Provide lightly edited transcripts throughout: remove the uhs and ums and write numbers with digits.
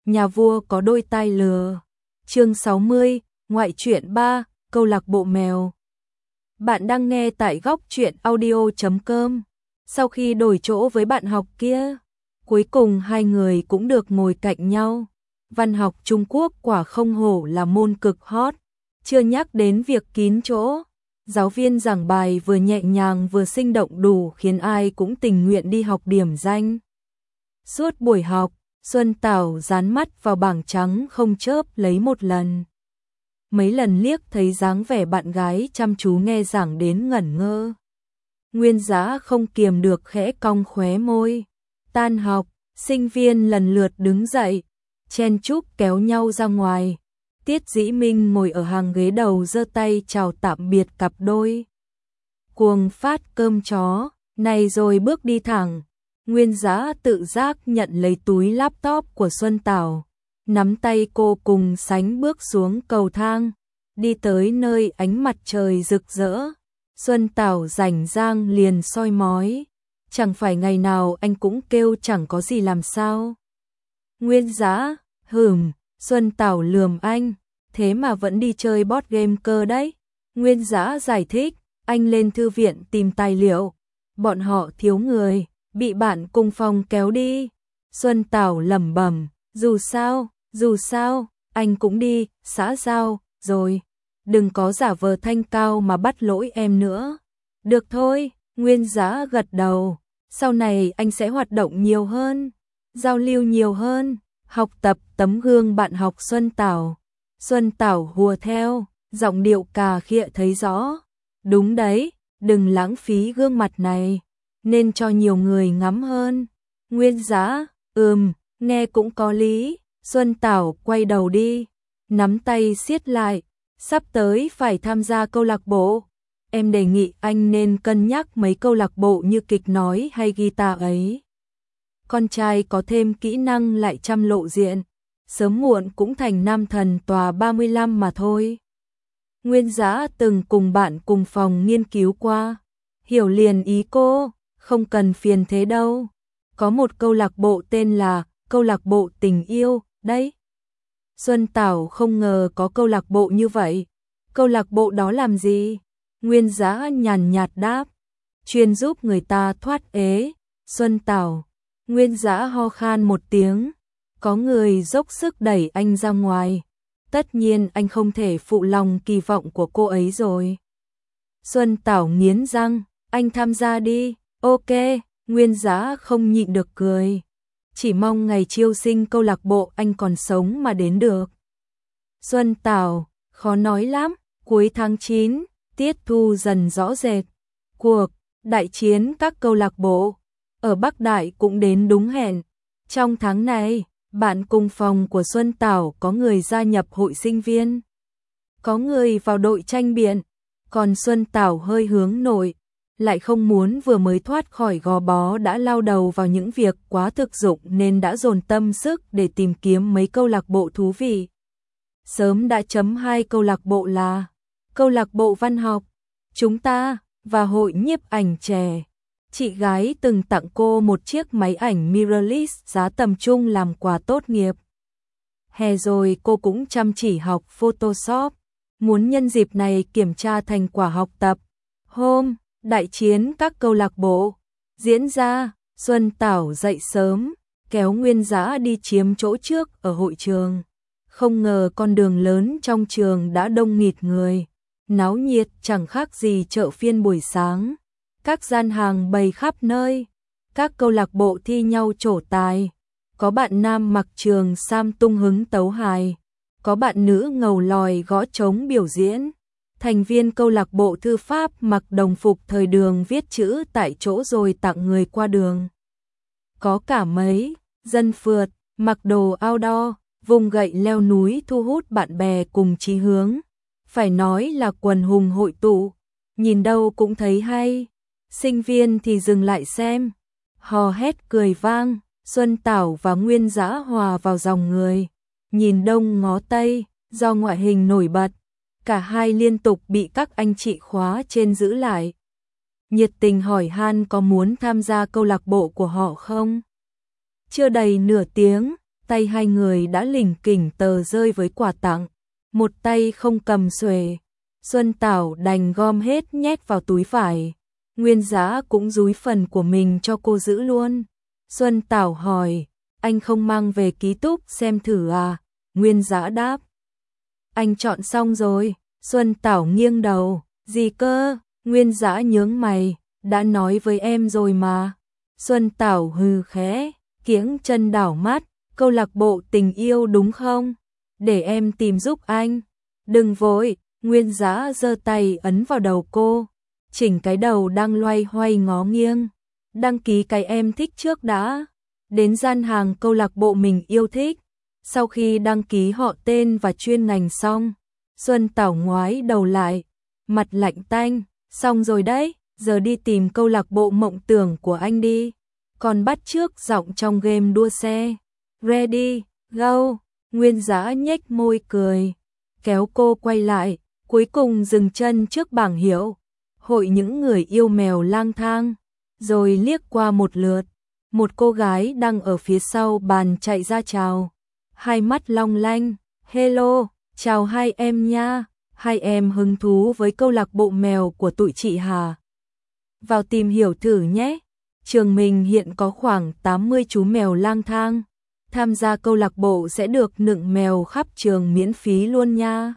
nhà vua có đôi tai lừa. Chương 60, ngoại truyện 3, câu lạc bộ mèo. Bạn đang nghe tại góc truyện audio.com. Sau khi đổi chỗ với bạn học kia, cuối cùng hai người cũng được ngồi cạnh nhau. Văn học Trung Quốc quả không hổ là môn cực hot, chưa nhắc đến việc kín chỗ. Giáo viên giảng bài vừa nhẹ nhàng vừa sinh động đủ khiến ai cũng tình nguyện đi học điểm danh. Suốt buổi học, Xuân Tảo dán mắt vào bảng trắng không chớp lấy một lần. Mấy lần liếc thấy dáng vẻ bạn gái chăm chú nghe giảng đến ngẩn ngơ. Nguyên Dã không kiềm được khẽ cong khóe môi. Tan học, sinh viên lần lượt đứng dậy, chen chúc kéo nhau ra ngoài. Tiết Dĩ Minh ngồi ở hàng ghế đầu giơ tay chào tạm biệt cặp đôi. Cuồng phát cơm chó, này rồi bước đi thẳng. Nguyên Dã tự giác nhận lấy túi laptop của Xuân Tảo, nắm tay cô cùng sánh bước xuống cầu thang, đi tới nơi ánh mặt trời rực rỡ. Xuân Tảo rảnh rang liền soi mói, chẳng phải ngày nào anh cũng kêu chẳng có gì làm sao. Nguyên Dã, Xuân Tảo lườm anh, thế mà vẫn đi chơi board game cơ đấy. Nguyên Dã giải thích, anh lên thư viện tìm tài liệu, bọn họ thiếu người, bị bạn cùng phòng kéo đi. Xuân Tảo lẩm bẩm, dù sao, anh cũng đi, xã giao, rồi. Đừng có giả vờ thanh cao mà bắt lỗi em nữa. Được thôi, Nguyên Dã gật đầu, sau này anh sẽ hoạt động nhiều hơn, giao lưu nhiều hơn, học tập tấm gương bạn học Xuân Tảo. Xuân Tảo hùa theo, giọng điệu cà khịa thấy rõ. Đúng đấy, đừng lãng phí gương mặt này, nên cho nhiều người ngắm hơn. Nguyên Dã, nghe cũng có lý. Xuân Tảo quay đầu đi, nắm tay siết lại, sắp tới phải tham gia câu lạc bộ. Em đề nghị anh nên cân nhắc mấy câu lạc bộ như kịch nói hay guitar ấy. Con trai có thêm kỹ năng lại chăm lộ diện, sớm muộn cũng thành nam thần tòa 35 mà thôi. Nguyên Dã từng cùng bạn cùng phòng nghiên cứu qua, hiểu liền ý cô, không cần phiền thế đâu. Có một câu lạc bộ tên là câu lạc bộ tình yêu, đấy. Xuân Tảo không ngờ có câu lạc bộ như vậy. Câu lạc bộ đó làm gì? Nguyên Dã nhàn nhạt đáp, chuyên giúp người ta thoát ế. Xuân Tảo, Nguyên Dã ho khan một tiếng, có người dốc sức đẩy anh ra ngoài. Tất nhiên anh không thể phụ lòng kỳ vọng của cô ấy rồi. Xuân Tảo nghiến răng, anh tham gia đi. Ok, Nguyên Dã không nhịn được cười. Chỉ mong ngày chiêu sinh câu lạc bộ anh còn sống mà đến được. Xuân Tảo, khó nói lắm. Cuối tháng 9, tiết thu dần rõ rệt. Cuộc đại chiến các câu lạc bộ ở Bắc Đại cũng đến đúng hẹn. Trong tháng này, bạn cùng phòng của Xuân Tảo có người gia nhập hội sinh viên, có người vào đội tranh biện, còn Xuân Tảo hơi hướng nội, lại không muốn vừa mới thoát khỏi gò bó đã lao đầu vào những việc quá thực dụng nên đã dồn tâm sức để tìm kiếm mấy câu lạc bộ thú vị. Sớm đã chấm 2 câu lạc bộ là câu lạc bộ văn học, chúng ta, và hội nhiếp ảnh trẻ. Chị gái từng tặng cô một chiếc máy ảnh mirrorless giá tầm trung làm quà tốt nghiệp. Hè rồi cô cũng chăm chỉ học Photoshop, muốn nhân dịp này kiểm tra thành quả học tập. Hôm đại chiến các câu lạc bộ diễn ra, Xuân Tảo dậy sớm, kéo Nguyên Dã đi chiếm chỗ trước ở hội trường. Không ngờ con đường lớn trong trường đã đông nghịt người, náo nhiệt chẳng khác gì chợ phiên buổi sáng. Các gian hàng bày khắp nơi, các câu lạc bộ thi nhau trổ tài. Có bạn nam mặc trường sam tung hứng tấu hài, có bạn nữ ngầu lòi gõ trống biểu diễn. Thành viên câu lạc bộ thư pháp mặc đồng phục thời đường viết chữ tại chỗ rồi tặng người qua đường. Có cả mấy dân phượt mặc đồ outdoor, vùng gậy leo núi thu hút bạn bè cùng chí hướng. Phải nói là quần hùng hội tụ, nhìn đâu cũng thấy hay. Sinh viên thì dừng lại xem, hò hét cười vang. Xuân Tảo và Nguyên Dã hòa vào dòng người, nhìn đông ngó tây, do ngoại hình nổi bật, cả hai liên tục bị các anh chị khóa trên giữ lại. Nhiệt tình hỏi han có muốn tham gia câu lạc bộ của họ không. Chưa đầy nửa tiếng, tay hai người đã lỉnh kỉnh tờ rơi với quà tặng, một tay không cầm xuề. Xuân Tảo đành gom hết nhét vào túi vải. Nguyên Dã cũng dúi phần của mình cho cô giữ luôn. Xuân Tảo hỏi, anh không mang về ký túc xem thử à? Nguyên Dã đáp, anh chọn xong rồi. Xuân Tảo nghiêng đầu, gì cơ? Nguyên Dã nhướng mày, đã nói với em rồi mà. Xuân Tảo hừ khẽ, kiễng chân đảo mắt, câu lạc bộ tình yêu đúng không? Để em tìm giúp anh. Đừng vội. Nguyên Dã giơ tay ấn vào đầu cô, chỉnh cái đầu đang loay hoay ngó nghiêng. Đăng ký cái em thích trước đã. Đến gian hàng câu lạc bộ mình yêu thích. Sau khi đăng ký họ tên và chuyên ngành xong, Xuân Tảo ngoái đầu lại, mặt lạnh tanh, xong rồi đấy, giờ đi tìm câu lạc bộ mộng tưởng của anh đi. Còn bắt chước giọng trong game đua xe. Ready, go. Nguyên Dã nhếch môi cười, kéo cô quay lại, cuối cùng dừng chân trước bảng hiệu hội những người yêu mèo lang thang, rồi liếc qua một lượt. Một cô gái đang ở phía sau bàn chạy ra chào, hai mắt long lanh, hello, chào hai em nha, hai em hứng thú với câu lạc bộ mèo của tụi chị Hà? Vào tìm hiểu thử nhé, trường mình hiện có khoảng 80 chú mèo lang thang, tham gia câu lạc bộ sẽ được nựng mèo khắp trường miễn phí luôn nha.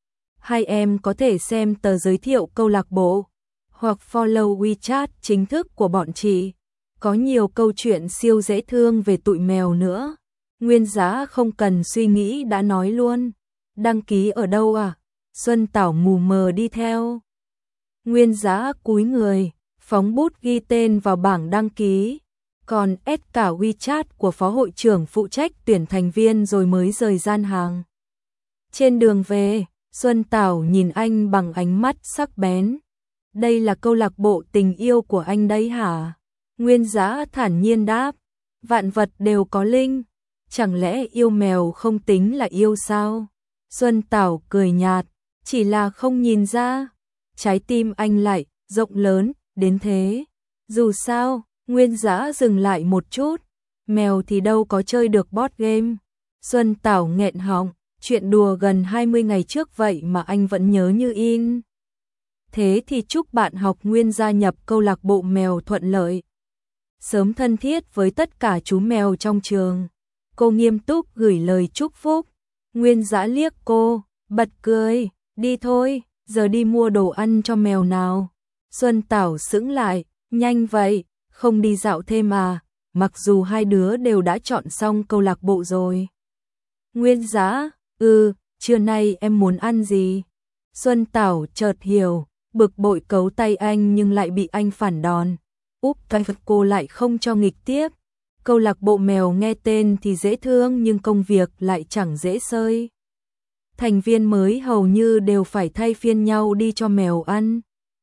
Hai em có thể xem tờ giới thiệu câu lạc bộ, hoặc follow WeChat chính thức của bọn chị. Có nhiều câu chuyện siêu dễ thương về tụi mèo nữa. Nguyên Dã không cần suy nghĩ đã nói luôn. Đăng ký ở đâu à? Xuân Tảo mù mờ đi theo. Nguyên Dã cúi người, phóng bút ghi tên vào bảng đăng ký, còn add cả WeChat của phó hội trưởng phụ trách tuyển thành viên rồi mới rời gian hàng. Trên đường về, Xuân Tảo nhìn anh bằng ánh mắt sắc bén. Đây là câu lạc bộ tình yêu của anh đấy hả? Nguyên Dã thản nhiên đáp, vạn vật đều có linh, chẳng lẽ yêu mèo không tính là yêu sao? Xuân Tảo cười nhạt, chỉ là không nhìn ra. Trái tim anh lại rộng lớn đến thế. Dù sao, Nguyên Dã dừng lại một chút, mèo thì đâu có chơi được board game. Xuân Tảo nghẹn họng, chuyện đùa gần 20 ngày trước vậy mà anh vẫn nhớ như in. Thế thì chúc bạn học Nguyên gia nhập câu lạc bộ mèo thuận lợi, sớm thân thiết với tất cả chú mèo trong trường. Cô nghiêm túc gửi lời chúc phúc. Nguyên Dã liếc cô, bật cười, đi thôi, giờ đi mua đồ ăn cho mèo nào. Xuân Tảo sững lại, nhanh vậy, không đi dạo thêm à? Mặc dù hai đứa đều đã chọn xong câu lạc bộ rồi. Nguyên Dã, trưa nay em muốn ăn gì? Xuân Tảo chợt hiểu, bực bội cấu tay anh nhưng lại bị anh phản đòn. Cô lại không cho nghịch tiếp. Câu lạc bộ mèo nghe tên thì dễ thương nhưng công việc lại chẳng dễ xơi. Thành viên mới hầu như đều phải thay phiên nhau đi cho mèo ăn.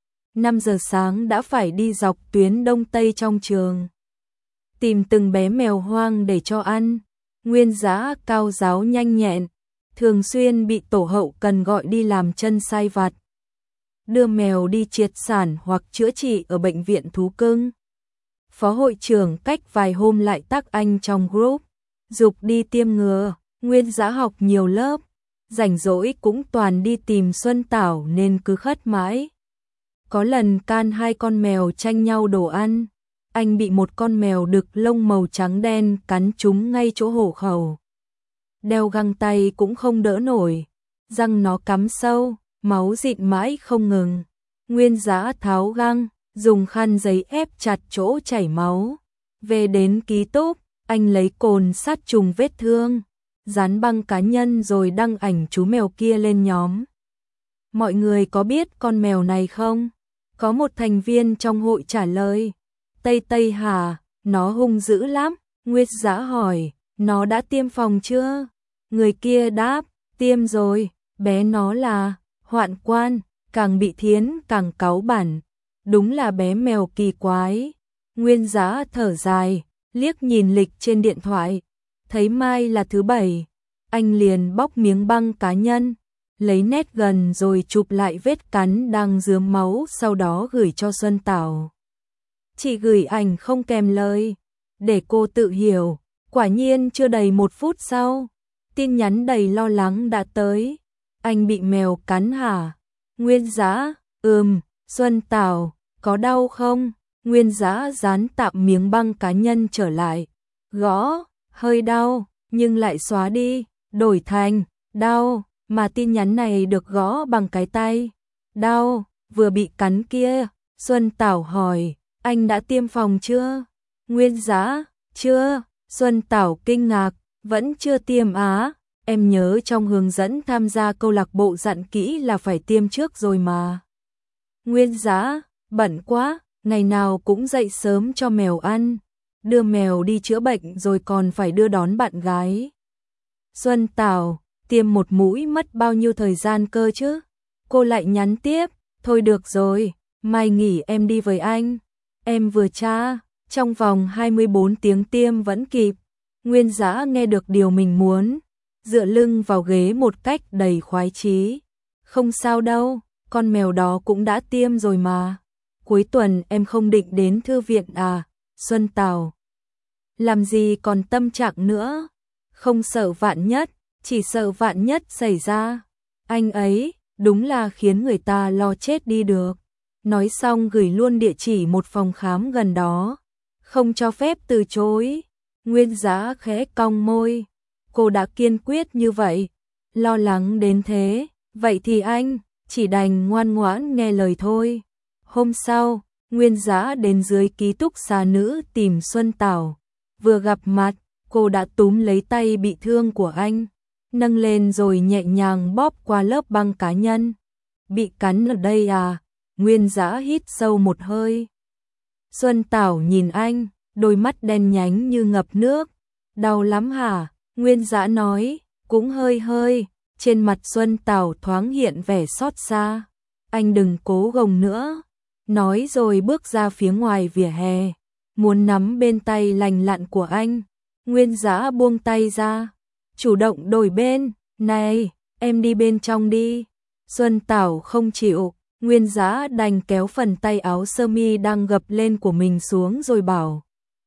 5 giờ sáng đã phải đi dọc tuyến đông tây trong trường, tìm từng bé mèo hoang để cho ăn. Nguyên Dã cao giáo nhanh nhẹn, thường xuyên bị tổ hậu cần gọi đi làm chân sai vặt, đưa mèo đi triệt sản hoặc chữa trị ở bệnh viện thú cưng. Phó hội trưởng cách vài hôm lại tag anh trong group, giục đi tiêm ngừa. Nguyên Dã học nhiều lớp, rảnh rỗi cũng toàn đi tìm Xuân Tảo nên cứ khất mãi. Có lần can hai con mèo tranh nhau đồ ăn, anh bị một con mèo đực lông màu trắng đen cắn trúng ngay chỗ hổ khẩu. Đeo găng tay cũng không đỡ nổi, răng nó cắm sâu, máu dịn mãi không ngừng. Nguyên Dã tháo găng, dùng khăn giấy ép chặt chỗ chảy máu. Về đến ký túc, anh lấy cồn sát trùng vết thương, dán băng cá nhân rồi đăng ảnh chú mèo kia lên nhóm. Mọi người có biết con mèo này không? Có một thành viên trong hội trả lời, Tây Tây hả, nó hung dữ lắm. Nguyên Dã hỏi, nó đã tiêm phòng chưa? Người kia đáp, tiêm rồi, bé nó là hoạn quan, càng bị thiến càng cáu bẳn. Đúng là bé mèo kỳ quái. Nguyên Dã thở dài, liếc nhìn lịch trên điện thoại, thấy mai là thứ Bảy. Anh liền bóc miếng băng cá nhân, lấy nét gần rồi chụp lại vết cắn đang rướm máu, sau đó gửi cho Xuân Tảo. Chị gửi ảnh không kèm lời, để cô tự hiểu, Quả nhiên chưa đầy 1 phút sau, tin nhắn đầy lo lắng đã tới. Anh bị mèo cắn hả? Nguyên Dã, Xuân Tảo, có đau không? Nguyên Dã dán tạm miếng băng cá nhân trở lại. Gõ, hơi đau, nhưng lại xóa đi, đổi thành, đau, mà tin nhắn này được gõ bằng cái tay. Đau, vừa bị cắn kia. Xuân Tảo hỏi, anh đã tiêm phòng chưa? Nguyên Dã, chưa. Xuân Tảo kinh ngạc, vẫn chưa tiêm á? Em nhớ trong hướng dẫn tham gia câu lạc bộ dặn kỹ là phải tiêm trước rồi mà. Nguyên Dã, bận quá, ngày nào cũng dậy sớm cho mèo ăn, đưa mèo đi chữa bệnh rồi còn phải đưa đón bạn gái. Xuân Tảo, tiêm 1 mũi mất bao nhiêu thời gian cơ chứ? Cô lại nhắn tiếp, thôi được rồi, mai nghỉ em đi với anh. Em vừa tra, trong vòng 24 tiếng tiêm vẫn kịp. Nguyên Dã nghe được điều mình muốn, dựa lưng vào ghế một cách đầy khoái chí. Không sao đâu, con mèo đó cũng đã tiêm rồi mà. Cuối tuần em không định đến thư viện à? Xuân Tảo, làm gì còn tâm trạng nữa, không sợ vạn nhất, chỉ sợ vạn nhất xảy ra. Anh ấy, đúng là khiến người ta lo chết đi được. Nói xong gửi luôn địa chỉ một phòng khám gần đó, không cho phép từ chối. Nguyên Dã khẽ cong môi, cô đã kiên quyết như vậy, lo lắng đến thế, vậy thì anh chỉ đành ngoan ngoãn nghe lời thôi. Hôm sau, Nguyên Dã đến dưới ký túc xá nữ tìm Xuân Tảo. Vừa gặp mặt, cô đã túm lấy tay bị thương của anh, nâng lên rồi nhẹ nhàng bóp qua lớp băng cá nhân. Bị cắn ở đây à? Nguyên Dã hít sâu một hơi. Xuân Tảo nhìn anh, đôi mắt đen nhánh như ngập nước. Đau lắm hả? Nguyên Dã nói, cũng hơi hơi. Trên mặt Xuân Tảo thoáng hiện vẻ xót xa. Anh đừng cố gồng nữa. Nói rồi bước ra phía ngoài vỉa hè, muốn nắm bên tay lành lặn của anh. Nguyên Dã buông tay ra, chủ động đổi bên. Này, em đi bên trong đi. Xuân Tảo không chịu. Nguyên Dã đành kéo phần tay áo sơ mi đang gập lên của mình xuống rồi bảo,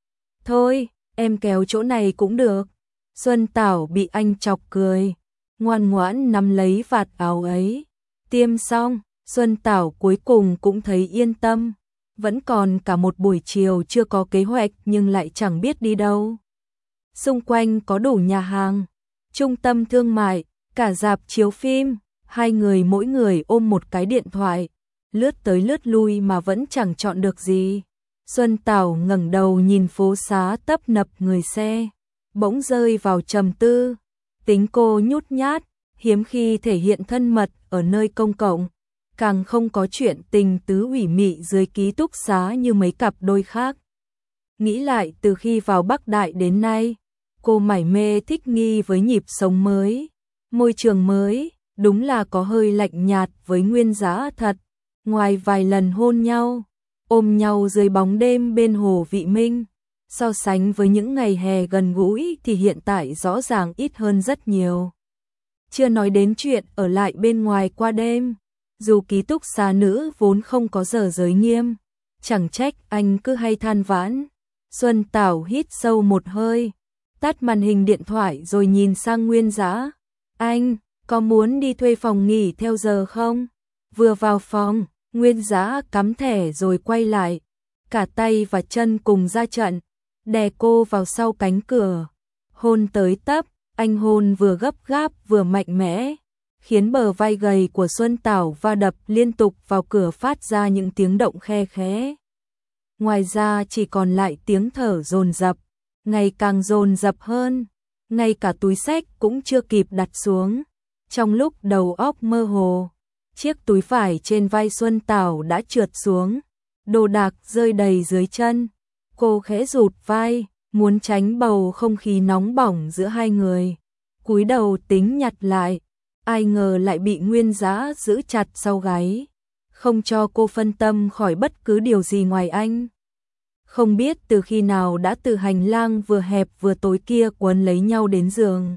thôi, em kéo chỗ này cũng được. Xuân Tảo bị anh chọc cười, ngoan ngoãn nắm lấy vạt áo ấy. Tiêm xong, Xuân Tảo cuối cùng cũng thấy yên tâm. Vẫn còn cả một buổi chiều chưa có kế hoạch nhưng lại chẳng biết đi đâu. Xung quanh có đủ nhà hàng, trung tâm thương mại, cả rạp chiếu phim. Hai người mỗi người ôm một cái điện thoại, lướt tới lướt lui mà vẫn chẳng chọn được gì. Xuân Tảo ngẩng đầu nhìn phố xá tấp nập người xe, bỗng rơi vào trầm tư. Tính cô nhút nhát, hiếm khi thể hiện thân mật ở nơi công cộng, càng không có chuyện tình tứ ủy mị dưới ký túc xá như mấy cặp đôi khác. Nghĩ lại từ khi vào Bắc Đại đến nay, cô mải mê thích nghi với nhịp sống mới, môi trường mới. Đúng là có hơi lạnh nhạt với Nguyên Dã thật. Ngoài vài lần hôn nhau, ôm nhau dưới bóng đêm bên hồ Vị Minh, so sánh với những ngày hè gần gũi thì hiện tại rõ ràng ít hơn rất nhiều. Chưa nói đến chuyện ở lại bên ngoài qua đêm, dù ký túc xá nữ vốn không có giờ giới nghiêm, chẳng trách anh cứ hay than vãn. Xuân Tảo hít sâu một hơi, tắt màn hình điện thoại rồi nhìn sang Nguyên Dã. Anh có muốn đi thuê phòng nghỉ theo giờ không? Vừa vào phòng, Nguyên Dã cắm thẻ rồi quay lại, cả tay và chân cùng ra trận, đè cô vào sau cánh cửa. Hôn tới tấp, anh hôn vừa gấp gáp vừa mạnh mẽ, khiến bờ vai gầy của Xuân Tảo va đập liên tục vào cửa phát ra những tiếng động khe khẽ. Ngoài ra chỉ còn lại tiếng thở dồn dập, ngày càng dồn dập hơn, ngay cả túi xách cũng chưa kịp đặt xuống. Trong lúc đầu óc mơ hồ, chiếc túi vải trên vai Xuân Tảo đã trượt xuống, đồ đạc rơi đầy dưới chân. Cô khẽ rụt vai, muốn tránh bầu không khí nóng bỏng giữa hai người. Cúi đầu tính nhặt lại, ai ngờ lại bị Nguyên Dã giữ chặt sau gáy, không cho cô phân tâm khỏi bất cứ điều gì ngoài anh. Không biết từ khi nào đã từ hành lang vừa hẹp vừa tối kia quấn lấy nhau đến giường.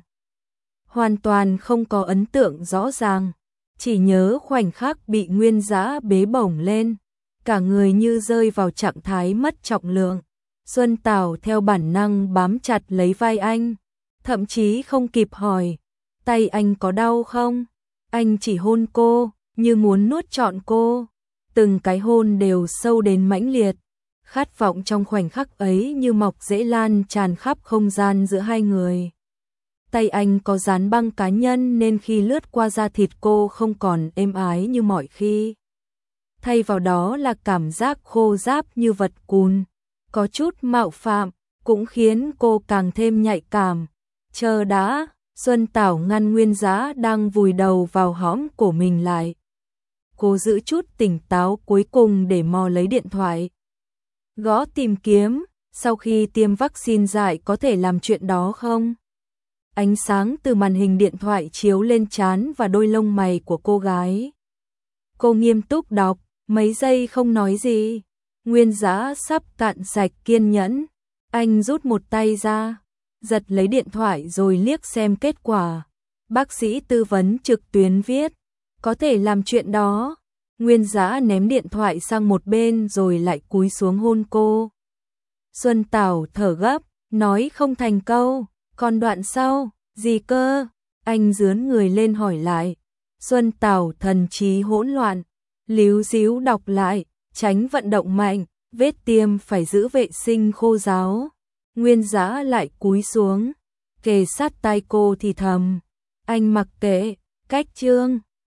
Hoàn toàn không có ấn tượng rõ ràng, chỉ nhớ khoảnh khắc bị Nguyên Dã bế bổng lên, cả người như rơi vào trạng thái mất trọng lượng, Xuân Tảo theo bản năng bám chặt lấy vai anh, thậm chí không kịp hỏi, tay anh có đau không? Anh chỉ hôn cô, như muốn nuốt trọn cô. Từng cái hôn đều sâu đến mãnh liệt, khát vọng trong khoảnh khắc ấy như mọc rễ lan tràn khắp không gian giữa hai người. Tay anh có dán băng cá nhân nên khi lướt qua da thịt cô không còn êm ái như mọi khi. Thay vào đó là cảm giác khô ráp như vật cùn, có chút mạo phạm, cũng khiến cô càng thêm nhạy cảm. Chờ đã, Xuân Tảo ngăn Nguyên Dã đang vùi đầu vào hõm của mình lại. Cô giữ chút tỉnh táo cuối cùng để mò lấy điện thoại. Gõ tìm kiếm, sau khi tiêm vaccine dại có thể làm chuyện đó không? Ánh sáng từ màn hình điện thoại chiếu lên trán và đôi lông mày của cô gái. Cô nghiêm túc đọc, mấy giây không nói gì. Nguyên Dã sắp cạn sạch kiên nhẫn. Anh rút một tay ra, giật lấy điện thoại rồi liếc xem kết quả. Bác sĩ tư vấn trực tuyến viết, có thể làm chuyện đó. Nguyên Dã ném điện thoại sang một bên rồi lại cúi xuống hôn cô. Xuân Tảo thở gấp, nói không thành câu, còn đoạn sau, gì cơ? Anh dướn người lên hỏi lại. Xuân Tảo thần trí hỗn loạn, líu díu đọc lại, tránh vận động mạnh, vết tiêm phải giữ vệ sinh khô ráo. Nguyên Dã lại cúi xuống, kề sát tai cô thì thầm, anh mặc kệ, cách chương.